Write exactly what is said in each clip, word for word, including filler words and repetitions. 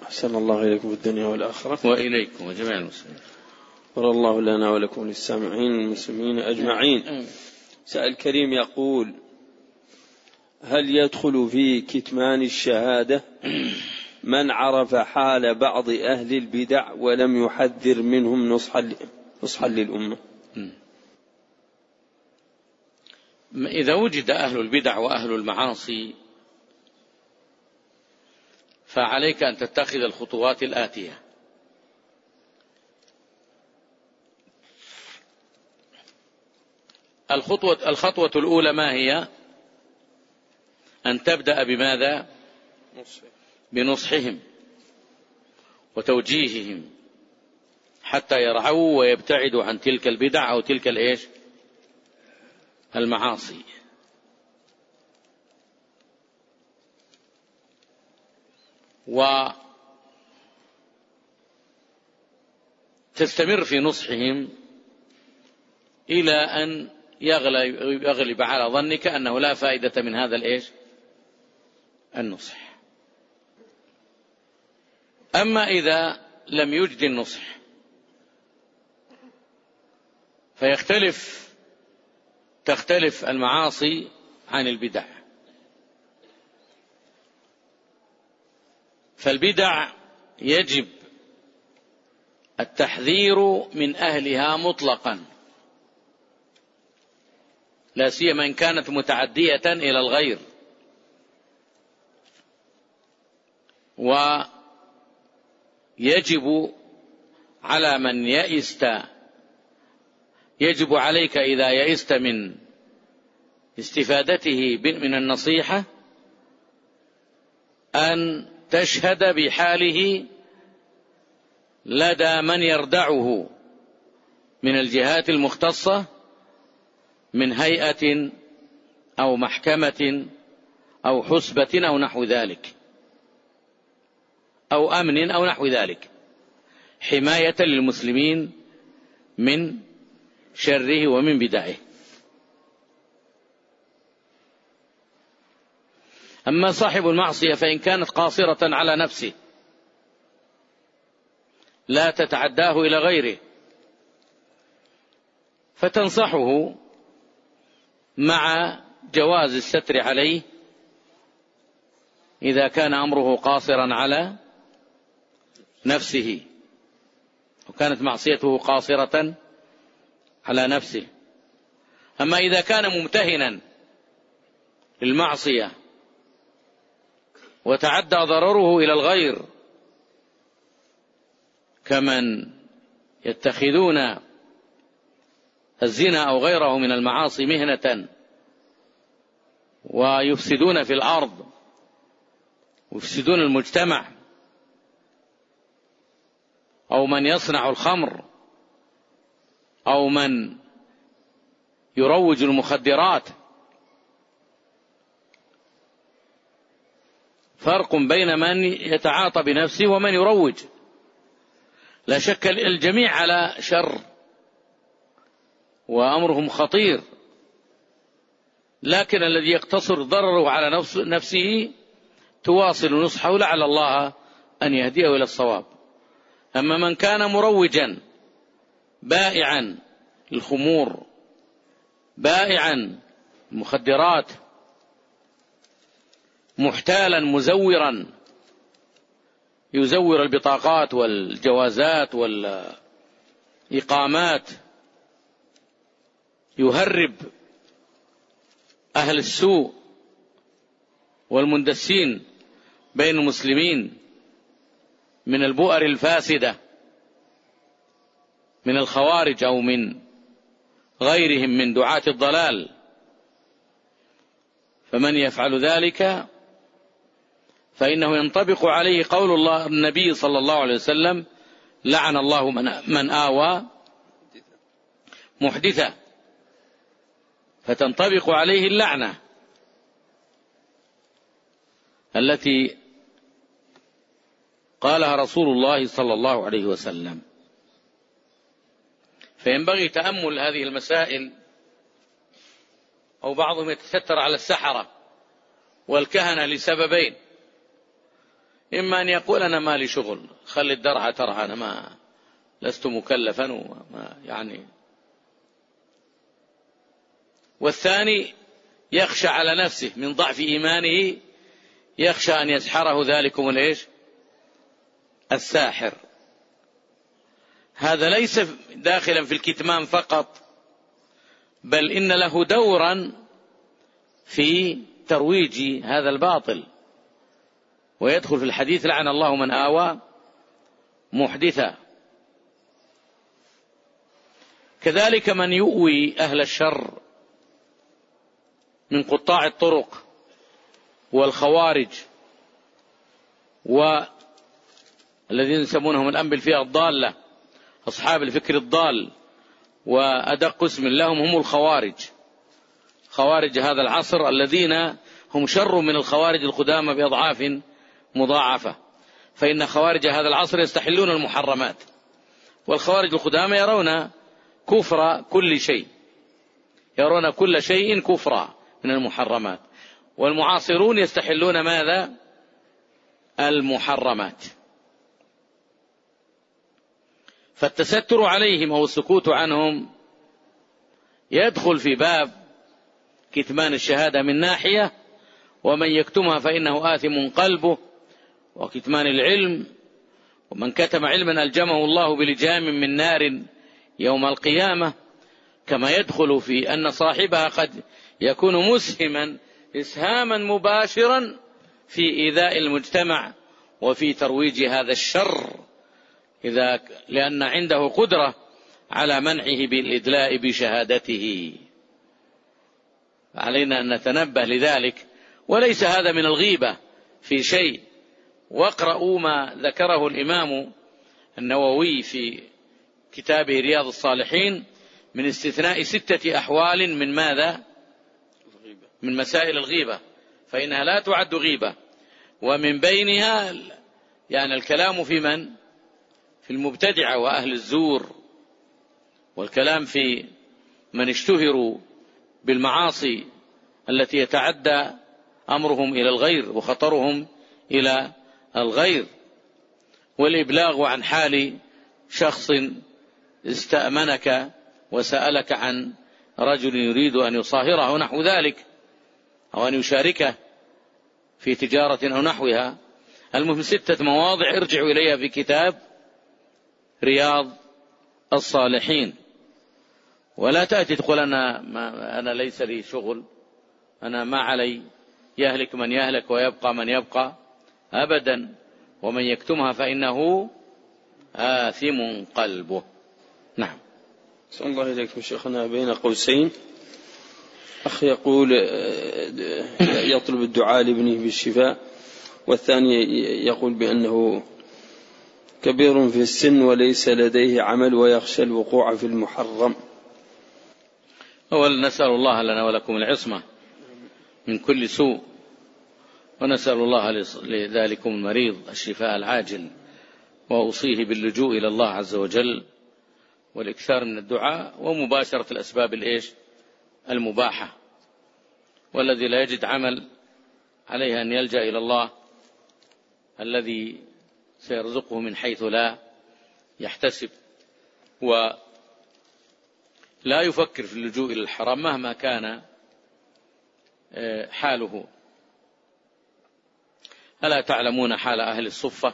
أحسن الله إليكم في الدنيا والآخرة. وإليكم وجميع المسلمين. ورى الله لنا ولكم للسامعين المسلمين أجمعين. سائل كريم يقول: هل يدخل في كتمان الشهادة من عرف حال بعض أهل البدع ولم يحذر منهم نصحا نصحا للأمة؟ إذا وجد أهل البدع وأهل المعاصي فعليك أن تتخذ الخطوات الآتية. الخطوة, الخطوة الأولى ما هي؟ أن تبدأ بماذا؟ بنصحهم وتوجيههم حتى يرعوا ويبتعدوا عن تلك البدع أو تلك الإيش؟ المعاصي. وتستمر في نصحهم إلى أن يغلب على ظنك أنه لا فائدة من هذا الإيش؟ النصح. أما إذا لم يجد النصح فيختلف تختلف المعاصي عن البدع. فالبدع يجب التحذير من أهلها مطلقا، لا سيما إن كانت متعدية إلى الغير، ويجب على من يئست يجب عليك إذا يئست من استفادته من النصيحة أن تشهد بحاله لدى من يردعه من الجهات المختصة من هيئة أو محكمة أو حسبة أو نحو ذلك، أو أمن أو نحو ذلك، حماية للمسلمين من شره ومن بدعه. أما صاحب المعصية فإن كانت قاصرة على نفسه لا تتعداه إلى غيره فتنصحه مع جواز الستر عليه إذا كان أمره قاصرا على نفسه وكانت معصيته قاصرة على نفسه. أما إذا كان ممتهنا للمعصية وتعدى ضرره إلى الغير كمن يتخذون الزنا أو غيره من المعاصي مهنة ويفسدون في الأرض ويفسدون المجتمع، أو من يصنع الخمر، أو من يروج المخدرات، فرق بين من يتعاطى بنفسه ومن يروج. لا شك الجميع على شر وأمرهم خطير، لكن الذي يقتصر ضرره على نفسه تواصل نصحه لعل الله أن يهديه إلى الصواب. أما من كان مروجا بائعا الخمور، بائعا المخدرات، محتالا مزورا يزور البطاقات والجوازات والإقامات، يهرب أهل السوء والمندسين بين المسلمين من البؤر الفاسدة من الخوارج أو من غيرهم من دعاة الضلال، فمن يفعل ذلك فإنه ينطبق عليه قول الله النبي صلى الله عليه وسلم: لعن الله من آوى محدثا، فتنطبق عليه اللعنة التي قالها رسول الله صلى الله عليه وسلم. فينبغي تأمل هذه المسائل. أو بعضهم يتستر على السحرة والكهنة لسببين: إما أن يقول أنا ما لي شغل، خلي الدرعة ترعى، أنا ما لست مكلفا وما يعني. والثاني يخشى على نفسه من ضعف إيمانه، يخشى أن يسحره ذلكم الإيش الساحر. هذا ليس داخلا في الكتمان فقط، بل إن له دورا في ترويج هذا الباطل، ويدخل في الحديث لعن الله من آوى محدثا. كذلك من يؤوي أهل الشر من قطاع الطرق والخوارج والذين يسمونهم الآن بالفئة الضالة، أصحاب الفكر الضال، وأدق اسم لهم هم الخوارج، خوارج هذا العصر الذين هم شر من الخوارج القدامى بأضعاف مضاعفة. فإن خوارج هذا العصر يستحلون المحرمات، والخوارج القدامى يرون كفر كل شيء، يرون كل شيء كفرا من المحرمات، والمعاصرون يستحلون ماذا؟ المحرمات. فالتستر عليهم أو السكوت عنهم يدخل في باب كتمان الشهادة من ناحية، ومن يكتمها فإنه آثم قلبه، وكتمان العلم، ومن كتم علما ألجمه الله بلجام من نار يوم القيامة، كما يدخل في أن صاحبها قد يكون مسهما إسهاما مباشرا في إيذاء المجتمع وفي ترويج هذا الشر، إذا لأن عنده قدرة على منعه بالإدلاء بشهادته. علينا أن نتنبه لذلك، وليس هذا من الغيبة في شيء. واقرأوا ما ذكره الإمام النووي في كتابه رياض الصالحين من استثناء ستة أحوال من ماذا؟ من مسائل الغيبة، فإنها لا تعد غيبة، ومن بينها يعني الكلام في من؟ في المبتدعة وأهل الزور، والكلام في من اشتهروا بالمعاصي التي يتعدى أمرهم إلى الغير وخطرهم إلى الغير، والإبلاغ عن حال شخص استأمنك وسألك عن رجل يريد أن يصاهره ونحو ذلك، أو أن يشاركه في تجارة أو نحوها. المهم ستة مواضع ارجعوا إليها في كتاب رياض الصالحين، ولا تأتي تقول أنا, ما أنا ليس لي شغل، أنا ما علي، يهلك من يهلك ويبقى من يبقى، أبدا. ومن يكتمها فإنه آثم قلبه. نعم. صلى الله عليكم شيخنا. بين قوسين أخ يقول يطلب الدعاء لابنه بالشفاء، والثاني يقول بأنه كبير في السن وليس لديه عمل ويخشى الوقوع في المحرم. أولا نسأل الله لنا ولكم العصمة من كل سوء، ونسأل الله لذلكم المريض الشفاء العاجل، وأوصيه باللجوء إلى الله عز وجل والإكثار من الدعاء ومباشرة الأسباب الإيش المباحة. والذي لا يجد عمل عليه أن يلجأ إلى الله الذي سيرزقه من حيث لا يحتسب، ولا يفكر في اللجوء إلى الحرام مهما كان حاله. ألا تعلمون حال أهل الصفة؟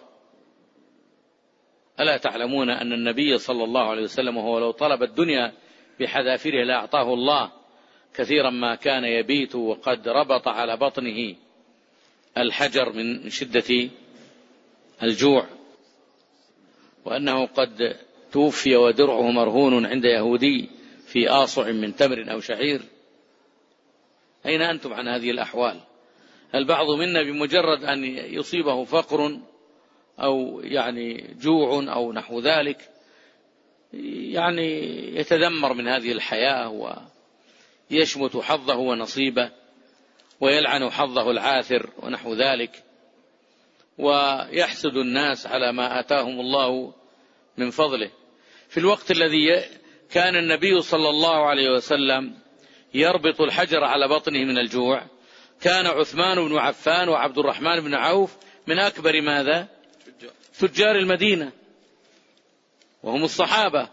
ألا تعلمون أن النبي صلى الله عليه وسلم وهو لو طلب الدنيا بحذافيرها لأعطاه الله، كثيرا ما كان يبيت وقد ربط على بطنه الحجر من شدة الجوع، وأنه قد توفي ودرعه مرهون عند يهودي في آصع من تمر أو شعير. أين أنتم عن هذه الأحوال؟ البعض منا بمجرد أن يصيبه فقر أو يعني جوع أو نحو ذلك يعني يتذمر من هذه الحياة ويشمت حظه ونصيبه ويلعن حظه العاثر ونحو ذلك، ويحسد الناس على ما آتاهم الله من فضله. في الوقت الذي كان النبي صلى الله عليه وسلم يربط الحجر على بطنه من الجوع، كان عثمان بن عفان وعبد الرحمن بن عوف من أكبر ماذا؟ تجار المدينة وهم الصحابة.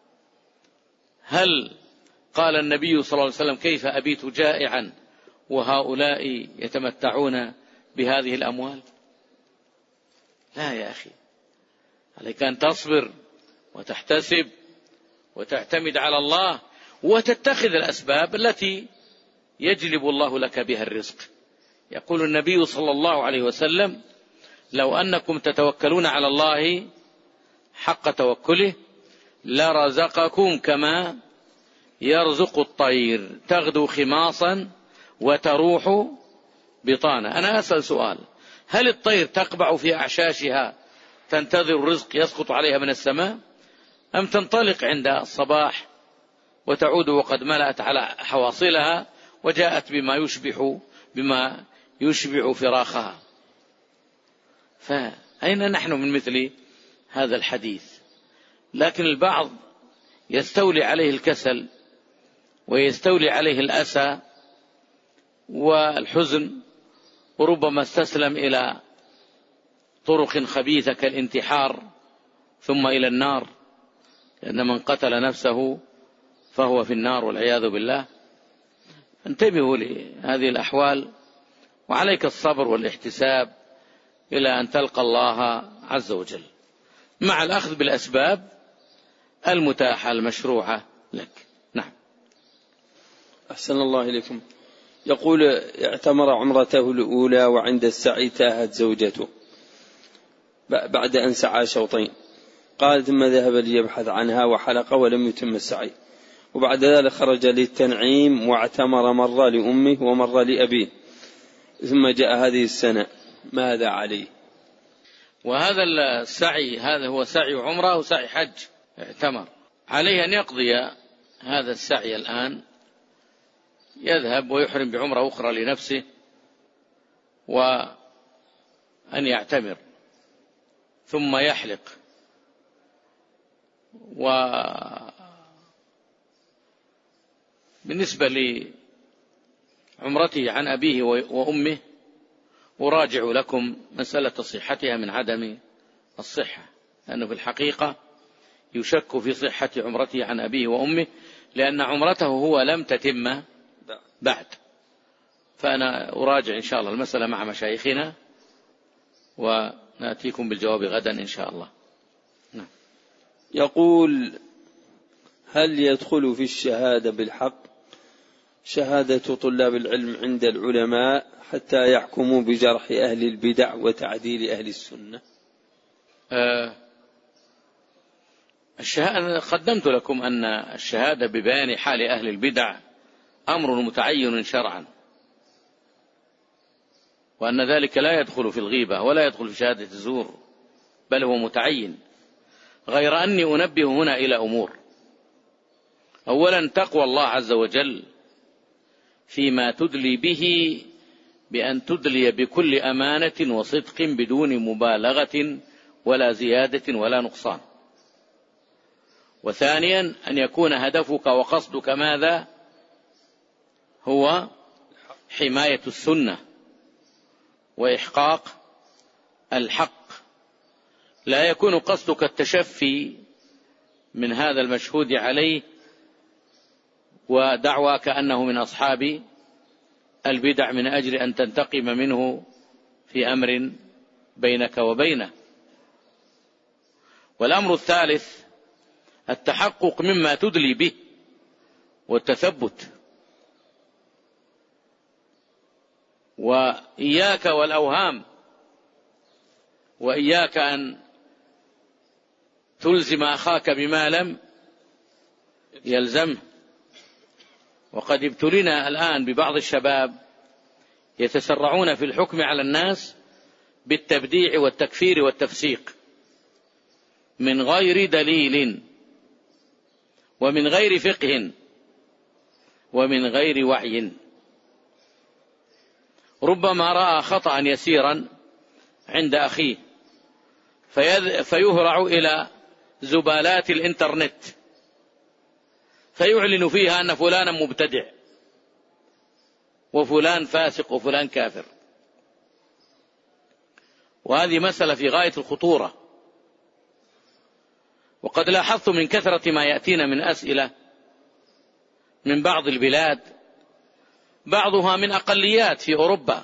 هل قال النبي صلى الله عليه وسلم كيف أبيت جائعا وهؤلاء يتمتعون بهذه الأموال؟ لا يا أخي، عليك أن تصبر وتحتسب وتعتمد على الله وتتخذ الأسباب التي يجلب الله لك بها الرزق. يقول النبي صلى الله عليه وسلم: لو أنكم تتوكلون على الله حق توكله لرزقكم كما يرزق الطير تغدو خماصا وتروح بطانا. أنا أسأل سؤال: هل الطير تقبع في أعشاشها تنتظر الرزق يسقط عليها من السماء، أم تنطلق عند الصباح وتعود وقد ملأت على حواصلها وجاءت بما يشبع بما يشبع فراخها؟ فأين نحن من مثل هذا الحديث؟ لكن البعض يستولي عليه الكسل ويستولي عليه الأسى والحزن، وربما استسلم إلى طرق خبيثة كالانتحار ثم إلى النار، لأن من قتل نفسه فهو في النار والعياذ بالله. انتبهوا لهذه الأحوال، وعليك الصبر والاحتساب إلى أن تلقى الله عز وجل مع الأخذ بالأسباب المتاحة المشروعة لك. نعم. أحسن الله إليكم. يقول: اعتمر عمرته الأولى وعند السعي تاهت زوجته بعد أن سعى شوطين، قال ثم ذهب ليبحث عنها وحلق ولم يتم السعي، وبعد ذلك خرج للتنعيم واعتمر مرة لأمه ومرة لأبيه، ثم جاء هذه السنة، ماذا عليه؟ وهذا السعي هذا هو سعي عمره وسعي حج. اعتمر، عليه أن يقضي هذا السعي الآن، يذهب ويحرم بعمرة أخرى لنفسه وأن يعتمر ثم يحلق. وبالنسبة لعمرته عن أبيه وأمه أراجع لكم مسألة صحتها من عدم الصحة، لأنه في الحقيقة يشك في صحة عمرته عن أبيه وأمه، لأن عمرته هو لم تتم بعد. فأنا أراجع إن شاء الله المسألة مع مشايخنا ونأتيكم بالجواب غدا إن شاء الله. نعم. يقول: هل يدخل في الشهادة بالحق شهادة طلاب العلم عند العلماء حتى يحكموا بجرح أهل البدع وتعديل أهل السنة؟ أه الشهادة قدمت لكم أن الشهادة ببيان حال أهل البدع أمر متعين شرعا، وأن ذلك لا يدخل في الغيبة ولا يدخل في شهادة الزور، بل هو متعين. غير أني أنبه هنا إلى أمور: أولا تقوى الله عز وجل فيما تدلي به، بأن تدلي بكل أمانة وصدق بدون مبالغة ولا زيادة ولا نقصان. وثانيا أن يكون هدفك وقصدك ماذا؟ هو حماية السنة وإحقاق الحق، لا يكون قصدك التشفي من هذا المشهود عليه ودعواك أنه من أصحاب البدع من أجل أن تنتقم منه في أمر بينك وبينه. والأمر الثالث التحقق مما تدلي به والتثبت، وإياك والأوهام، وإياك أن تلزم أخاك بما لم يلزمه. وقد ابتلينا الآن ببعض الشباب يتسرعون في الحكم على الناس بالتبديع والتكفير والتفسيق من غير دليل ومن غير فقه ومن غير وعي. ربما رأى خطأ يسيرا عند أخيه فيهرع إلى زبالات الإنترنت فيعلن فيها أن فلانا مبتدع وفلان فاسق وفلان كافر، وهذه مسألة في غاية الخطورة. وقد لاحظت من كثرة ما يأتينا من أسئلة من بعض البلاد، بعضها من أقليات في أوروبا،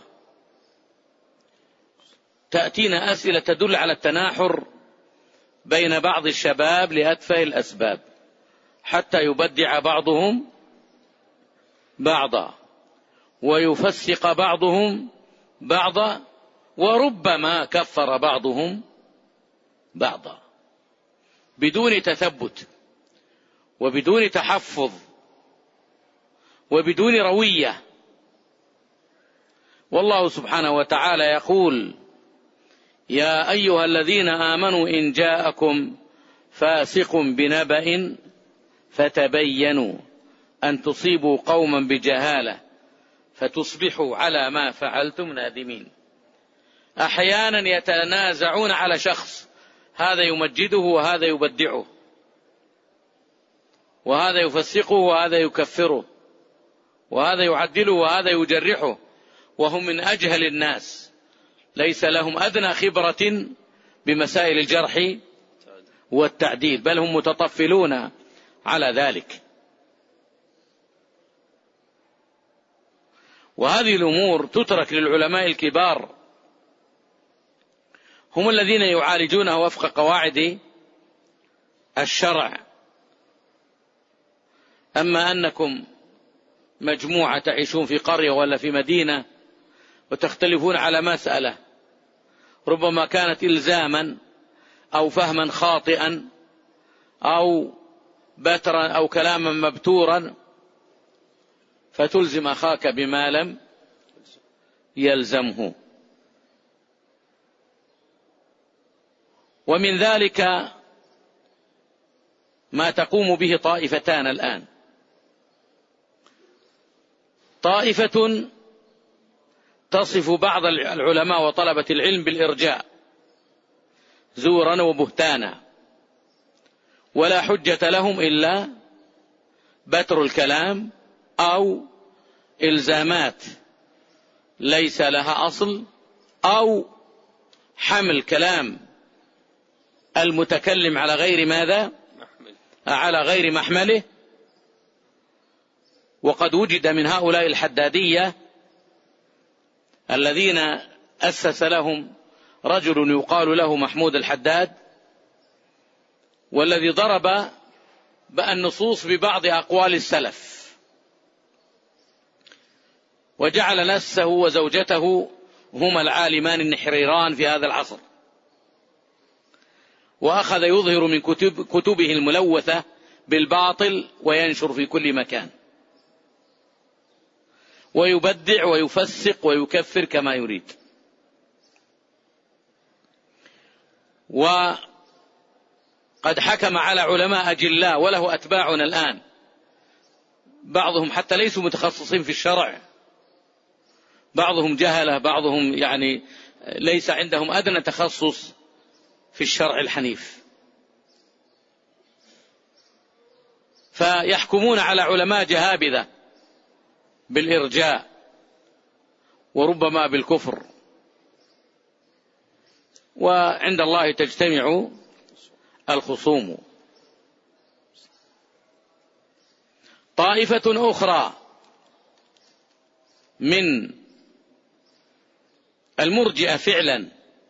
تأتينا أسئلة تدل على التناحر بين بعض الشباب لأتفه الأسباب، حتى يبدع بعضهم بعضا ويفسق بعضهم بعضا وربما كفر بعضهم بعضا، بدون تثبت وبدون تحفظ وبدون روية. والله سبحانه وتعالى يقول: يا أيها الذين آمنوا إن جاءكم فاسق بنبأ فتبينوا أن تصيبوا قوما بجهالة فتصبحوا على ما فعلتم نادمين. أحيانا يتنازعون على شخص، هذا يمجده وهذا يبدعه، وهذا يفسقه وهذا يكفره، وهذا يعدله وهذا يجرحه، وهم من أجهل الناس، ليس لهم أدنى خبرة بمسائل الجرح والتعديل، بل هم متطفلون على ذلك. وهذه الأمور تترك للعلماء الكبار، هم الذين يعالجونها وفق قواعد الشرع. أما أنكم مجموعة تعيشون في قرية ولا في مدينة وتختلفون على مسألة ربما كانت إلزاما أو فهما خاطئا أو بترا أو كلاما مبتورا، فتلزم أخاك بما لم يلزمه. ومن ذلك ما تقوم به طائفتان الآن: طائفة تصف بعض العلماء وطلبة العلم بالإرجاء زورا وبهتانا، ولا حجة لهم إلا بتر الكلام أو إلزامات ليس لها أصل، أو حمل كلام المتكلم على غير ماذا؟ على غير محمله. وقد وجد من هؤلاء الحدادية الذين أسس لهم رجل يقال له محمود الحداد، والذي ضرب النصوص ببعض أقوال السلف، وجعل نفسه وزوجته هما العالمان النحريران في هذا العصر، وأخذ يظهر من كتب كتبه الملوثة بالباطل وينشر في كل مكان، ويبدع ويفسق ويكفر كما يريد. وقد حكم على علماء أجلاء وله أتباعنا الآن، بعضهم حتى ليسوا متخصصين في الشرع، بعضهم جهلة، بعضهم يعني ليس عندهم أدنى تخصص في الشرع الحنيف، فيحكمون على علماء جهابذة بالإرجاء وربما بالكفر، وعند الله تجتمع الخصوم. طائفة أخرى من المرجئة فعلا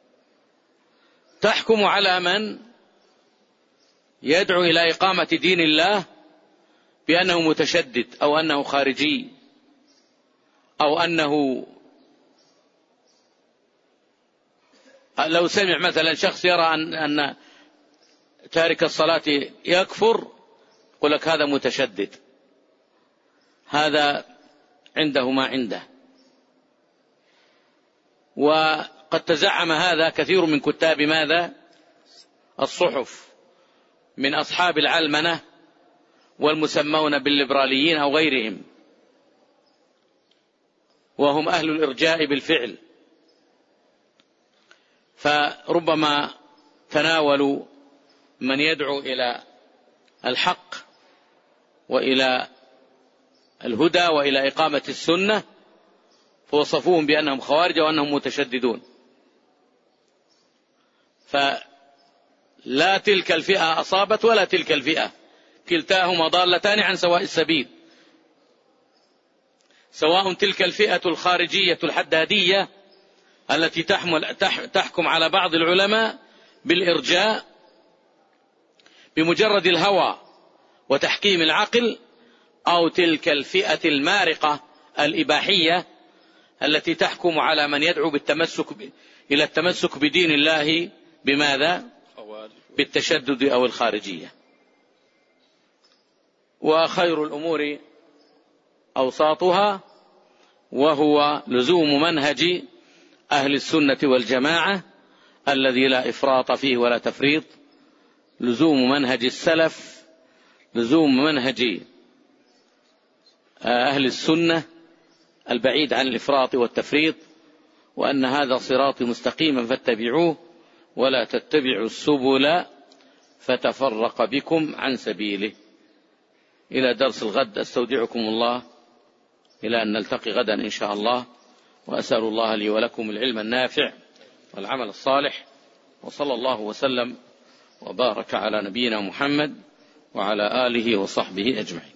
تحكم على من يدعو إلى إقامة دين الله بأنه متشدد، أو أنه خارجي، أو أنه لو سمع مثلا شخص يرى أن, أن تارك الصلاة يكفر، يقول لك هذا متشدد، هذا عنده ما عنده. وقد تزعم هذا كثير من كتاب ماذا؟ الصحف، من أصحاب العلمنة والمسمون بالليبراليين أو غيرهم، وهم أهل الإرجاء بالفعل. فربما تناولوا من يدعو إلى الحق وإلى الهدى وإلى إقامة السنة، فوصفوهم بأنهم خوارج وأنهم متشددون. فلا تلك الفئة أصابت ولا تلك الفئة، كلتاهما ضالتان عن سواء السبيل، سواء تلك الفئة الخارجية الحدادية التي تحمل تحكم على بعض العلماء بالإرجاء بمجرد الهوى وتحكيم العقل، أو تلك الفئة المارقة الإباحية التي تحكم على من يدعو بالتمسك إلى التمسك بدين الله بماذا؟ بالتشدد أو الخارجية. وخير الأمور أوساطها، وهو لزوم منهج أهل السنة والجماعة الذي لا إفراط فيه ولا تفريط، لزوم منهج السلف، لزوم منهج أهل السنة البعيد عن الإفراط والتفريط، وأن هذا صراطي مستقيما فاتبعوه ولا تتبعوا السبل فتفرق بكم عن سبيله. إلى درس الغد، أستودعكم الله إلى أن نلتقي غدا إن شاء الله، وأسأل الله لي ولكم العلم النافع والعمل الصالح، وصلى الله وسلم وبارك على نبينا محمد وعلى آله وصحبه أجمعين.